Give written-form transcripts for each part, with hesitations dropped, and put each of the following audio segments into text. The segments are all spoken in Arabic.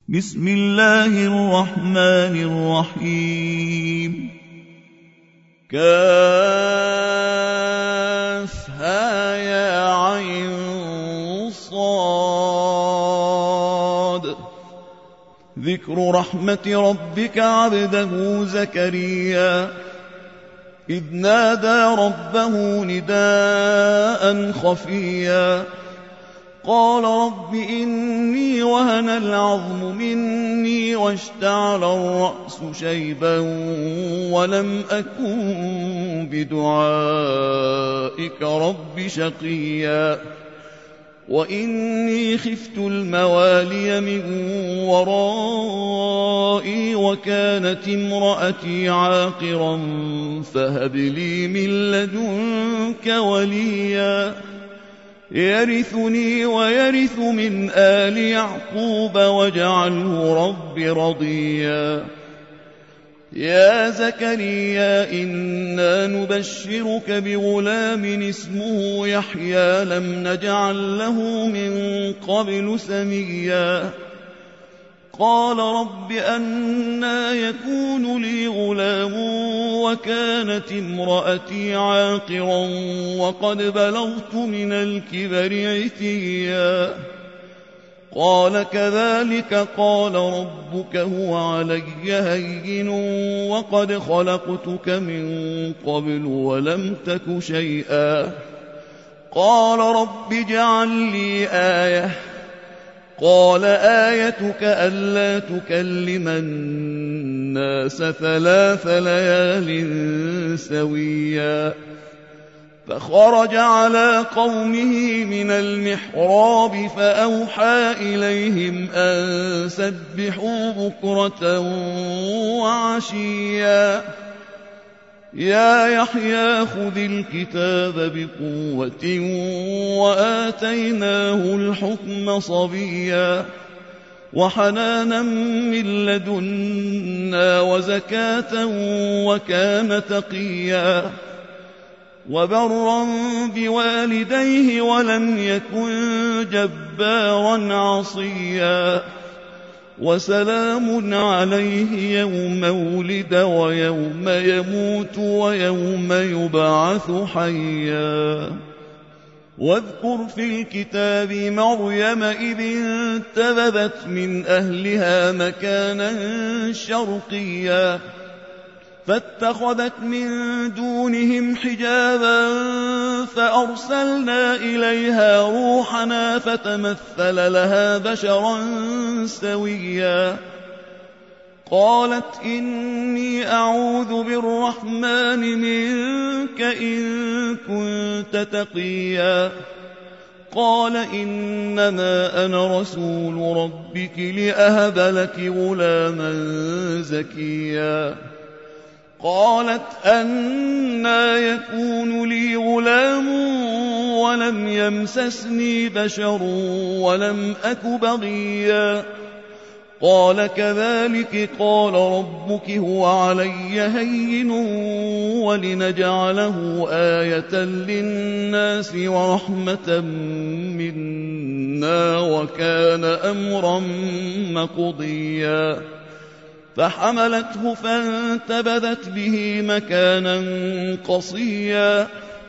بسم الله الرحمن الرحيم. كافها يا عين صاد. ذكر رحمة ربك عبده زكريا إذ نادى ربه نداء خفيا قال رب إني وهن العظم مني واشتعل الرأس شيبا ولم أكن بدعائك رب شقيا وإني خفت الموالي من ورائي وكانت امرأتي عاقرا فهب لي من لدنك وليا يرثني ويرث من آل يعقوب واجعله رب رضيا. يا زكريا إنا نبشرك بغلام اسمه يحيى لم نجعل له من قبل سميا قال رب أنى يكون لي غلام وكانت امرأتي عاقرا وقد بلغت من الكبر عتيا قال كذلك قال ربك هو علي هين وقد خلقتك من قبل ولم تك شيئا قال رب اجعل لي آية قال آيتك ألا تكلم الناس 3 ليال سويا فخرج على قومه من المحراب فأوحى إليهم أن سبحوا بكرة وعشيا يا يحيى خذ الكتاب بقوة وآتيناه الحكم صبيا وحنانا من لدنا وزكاة وكان تقيا وبرا بوالديه ولم يكن جبارا عصيا وسلام عليه يوم ولد ويوم يموت ويوم يبعث حيا واذكر في الكتاب مريم إذ انتبذت من أهلها مكانا شرقيا فاتخذت من دونهم حجابا فأرسلنا إليها روحنا فتمثل لها بشرا سويا قالت إني أعوذ بالرحمن منك إن كنت تقيا قال إنما أنا رسول ربك لأهب لك غلاما زكيا قالت أنى يكون لي غلام ولم يمسسني بشر ولم أك بغيا قال كذلك قال ربك هو علي هين ولنجعله آية للناس ورحمة منا وكان أمرا مقضيا فحملته فانتبذت به مكانا قصيا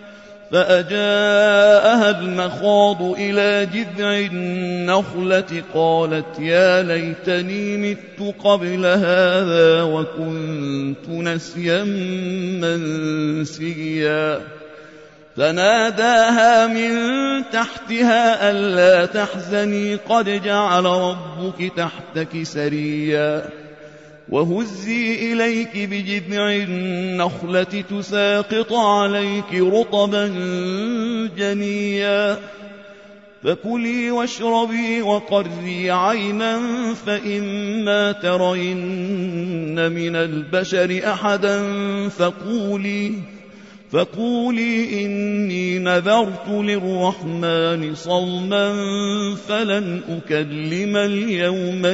فأجاءها المخاض إلى جذع النخلة قالت يا ليتني مت قبل هذا وكنت نسيا منسيا فناداها من تحتها ألا تحزني قد جعل ربك تحتك سريا وهزي إليك بجذع النخلة تساقط عليك رطبا جنيا فكلي واشربي وقري عينا فإما ترين من البشر أحدا فقولي إني نذرت للرحمن صوما فلن أكلم اليوم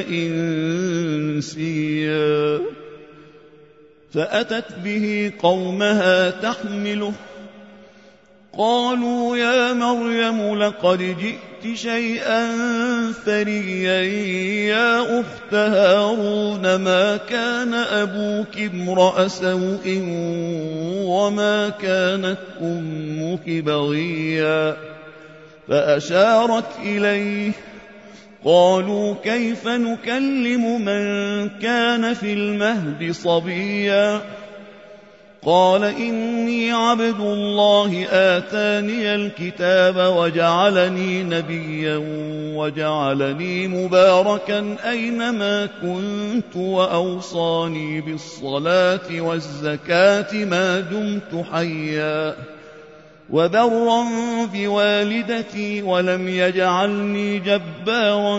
إنسيا فأتت به قومها تحمله قالوا يا مريم لقد جئت شيئا فريا يا أخت هارون ما كان أبوك امرأ سوء وما كانت أمك بغيا فأشارت إليه قالوا كيف نكلم من كان في المهد صبيا قال إني عبد الله آتاني الكتاب وجعلني نبيا وجعلني مباركا أينما كنت وأوصاني بالصلاة والزكاة ما دمت حيا وبرا بوالدتي ولم يجعلني جبارا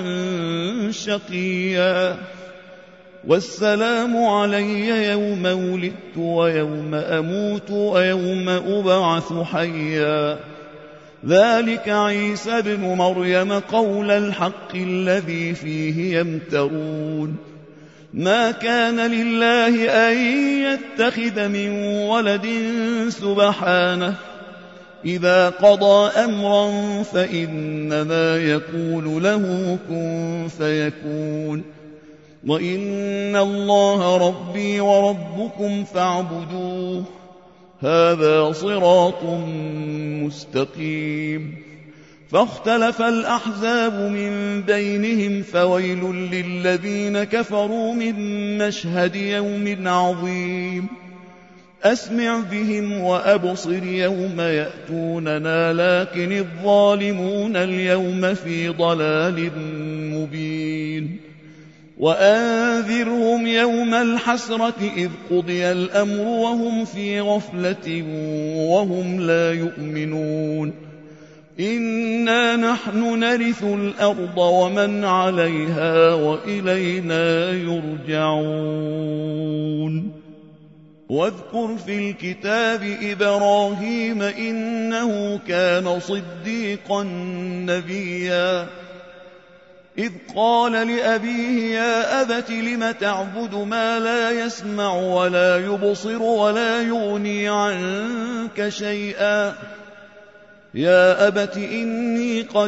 شقيا والسلام علي يوم ولدت ويوم أموت ويوم أبعث حيا ذلك عيسى ابن مريم قول الحق الذي فيه يمترون ما كان لله أن يتخذ من ولد سبحانه إذا قضى أمرا فإنما يقول له كن فيكون وإن الله ربي وربكم فاعبدوه هذا صراط مستقيم فاختلف الأحزاب من بينهم فويل للذين كفروا من مشهد يوم عظيم أسمع بهم وأبصر يوم يأتوننا لكن الظالمون اليوم في ضلال مبين وأنذرهم يوم الحسرة إذ قضي الأمر وهم في غفلة وهم لا يؤمنون إنا نحن نرث الأرض ومن عليها وإلينا يرجعون واذكر في الكتاب إبراهيم إنه كان صديقا نبيا إذ قال لأبيه يا أبت لم تعبد ما لا يسمع ولا يبصر ولا يغني عنك شيئا يا أبت إني قد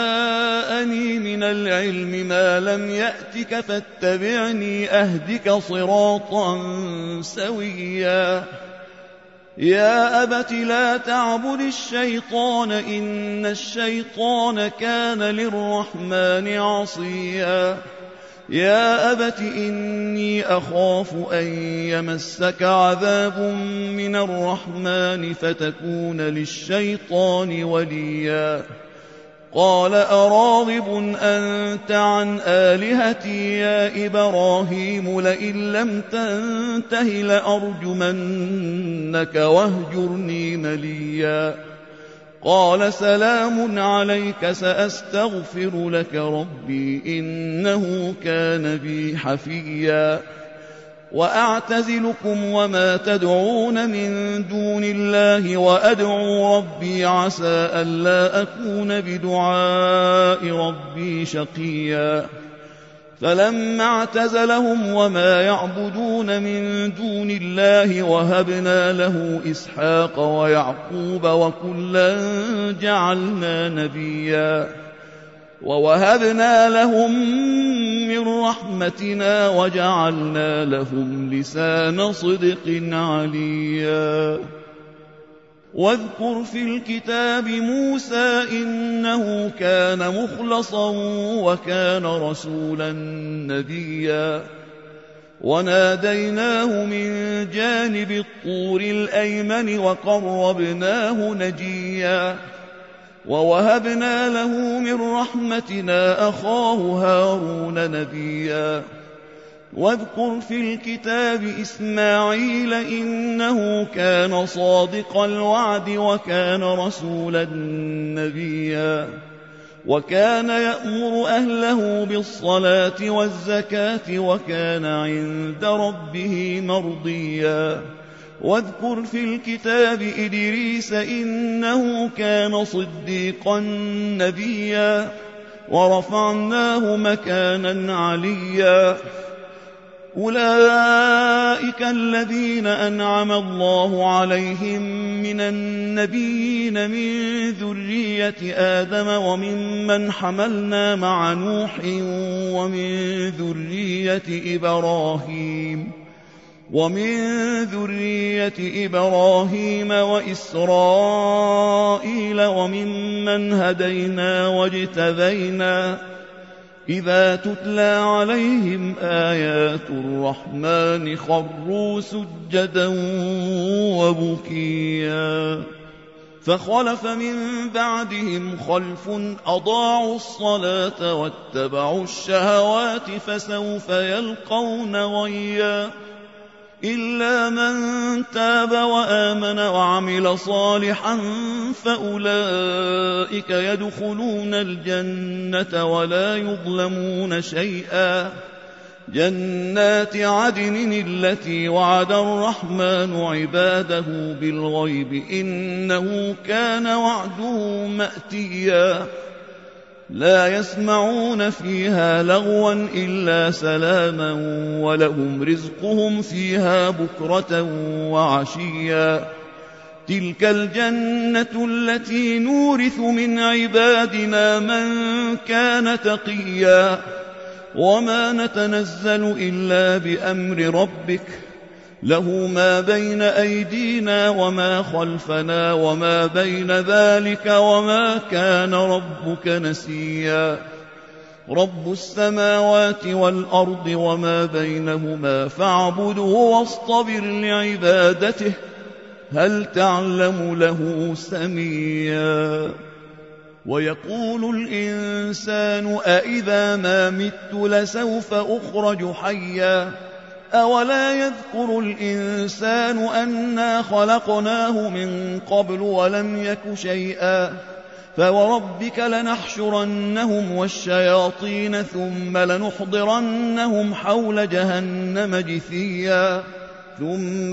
جاءني من العلم ما لم يأتك فاتبعني أهدك صراطا سويا يا أبت لا تعبد الشيطان إن الشيطان كان للرحمن عصيا يا أبت إني أخاف أن يمسك عذاب من الرحمن فتكون للشيطان وليا قال أراغب أنت عن آلهتي يا إبراهيم لئن لم تنته لأرجمنك واهجرني مليا قال سلام عليك سأستغفر لك ربي إنه كان بي حفيا وأعتزلكم وما تدعون من دون الله وأدعو ربي عسى ألا أكون بدعاء ربي شقيا فلما اعتزلهم وما يعبدون من دون الله وهبنا له إسحاق ويعقوب وكلا جعلنا نبيا ووهبنا لهم من رحمتنا وجعلنا لهم لسان صدق عليا واذكر في الكتاب موسى إنه كان مخلصا وكان رسولا نبيا وناديناه من جانب الطور الأيمن وقربناه نجيا ووهبنا له من رحمتنا أخاه هارون نبيا واذكر في الكتاب إسماعيل إنه كان صادق الوعد وكان رسولا نبيا وكان يأمر أهله بالصلاة والزكاة وكان عند ربه مرضيا واذكر في الكتاب إدريس إنه كان صديقا نبيا ورفعناه مكانا عليا أولئك الذين أنعم الله عليهم من النبيين من ذرية آدم وممن حملنا مع نوح ومن ذرية إبراهيم وإسرائيل وممن هدينا واجتبينا إذا تتلى عليهم آيات الرحمن خروا سجدا وبكيا فخلف من بعدهم خلف أضاعوا الصلاة واتبعوا الشهوات فسوف يلقون غيا إلا من تاب وآمن وعمل صالحا فأولئك يدخلون الجنة ولا يظلمون شيئا جنات عدن التي وعد الرحمن عباده بالغيب إنه كان وعده مأتيا لا يسمعون فيها لغوا إلا سلاما ولهم رزقهم فيها بكرة وعشيا تلك الجنة التي نورث من عبادنا من كان تقيا وما نتنزل إلا بأمر ربك له ما بين أيدينا وما خلفنا وما بين ذلك وما كان ربك نسيا رب السماوات والأرض وما بينهما فاعبده واصطبر لعبادته هل تعلم له سميا ويقول الإنسان أإذا ما مت لسوف أخرج حيا أولا يذكر الإنسان أنا خلقناه من قبل ولم يك شيئا فوربك لنحشرنهم والشياطين ثم لنحضرنهم حول جهنم جثيا ثم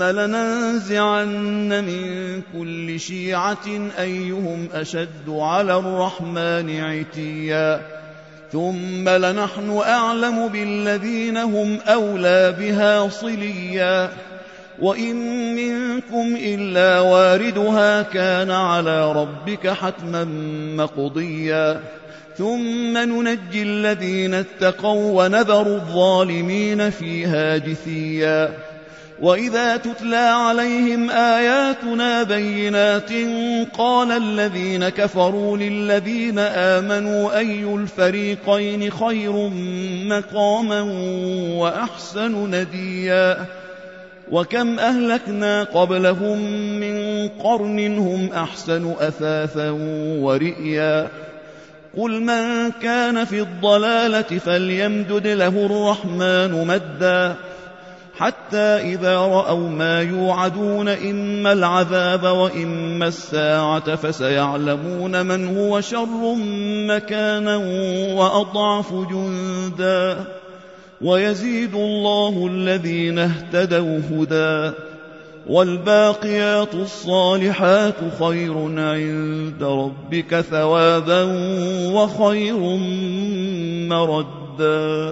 لننزعن من كل شيعة أيهم أشد على الرحمن عتيا ثم لنحن أعلم بالذين هم أولى بها صليا وإن منكم إلا واردها كان على ربك حتما مقضيا ثم ننجي الذين اتقوا ونذر الظالمين فيها جثيا وإذا تتلى عليهم آياتنا بينات قال الذين كفروا للذين آمنوا أي الفريقين خير مقاما وأحسن نديا وكم أهلكنا قبلهم من قرن هم أحسن أثاثا ورئيا قل من كان في الضلالة فليمدد له الرحمن مدا حتى إذا رأوا ما يوعدون إما العذاب وإما الساعة فسيعلمون من هو شر مكانا وأضعف جندا ويزيد الله الذين اهتدوا هدى والباقيات الصالحات خير عند ربك ثوابا وخير مردا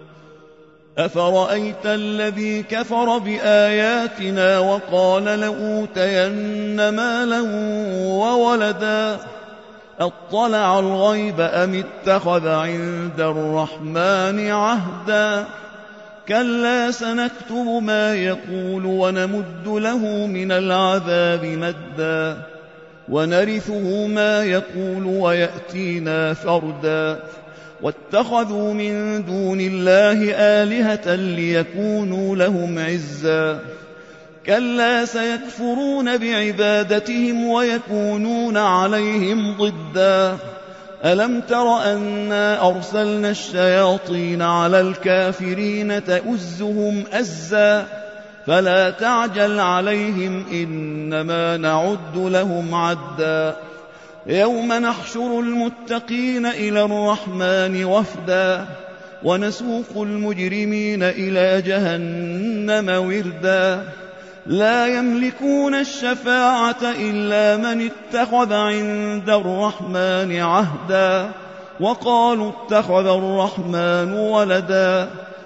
أفرأيت الذي كفر بآياتنا وقال لأوتين مالا وولدا أطلع الغيب أم اتخذ عند الرحمن عهدا كلا سنكتب ما يقول ونمد له من العذاب مدا ونرثه ما يقول ويأتينا فردا واتخذوا من دون الله آلهة ليكونوا لهم عزا كلا سيكفرون بعبادتهم ويكونون عليهم ضدا ألم تر أنا أرسلنا الشياطين على الكافرين تؤزهم أزا فلا تعجل عليهم إنما نعد لهم عدا يوم نحشر المتقين إلى الرحمن وفدا ونسوق المجرمين إلى جهنم وردا لا يملكون الشفاعة إلا من اتخذ عند الرحمن عهدا وقالوا اتخذ الرحمن ولدا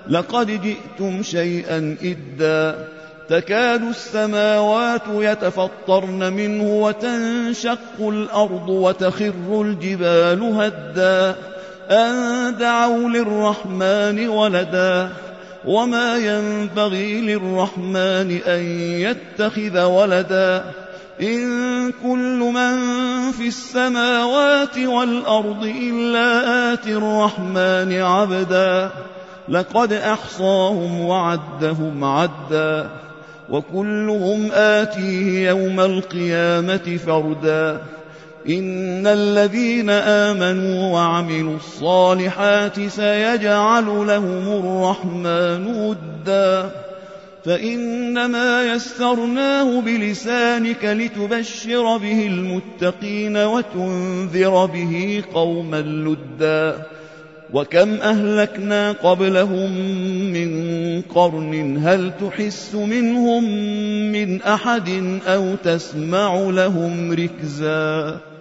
لقد جئتم شيئا إدا تكاد السماوات يتفطرن منه وتنشق الأرض وتخر الجبال هدا أن دعوا للرحمن ولدا وما ينبغي للرحمن أن يتخذ ولدا إن كل من في السماوات والأرض إلا آتي الرحمن عبدا لقد أحصاهم وعدهم عدا وكلهم آتيه يوم القيامة فردا إن الذين آمنوا وعملوا الصالحات سيجعل لهم الرحمن ودا فإنما يسرناه بلسانك لتبشر به المتقين وتنذر به قوما لدا وكم أهلكنا قبلهم من قرن هل تحس منهم من أحد أو تسمع لهم ركزا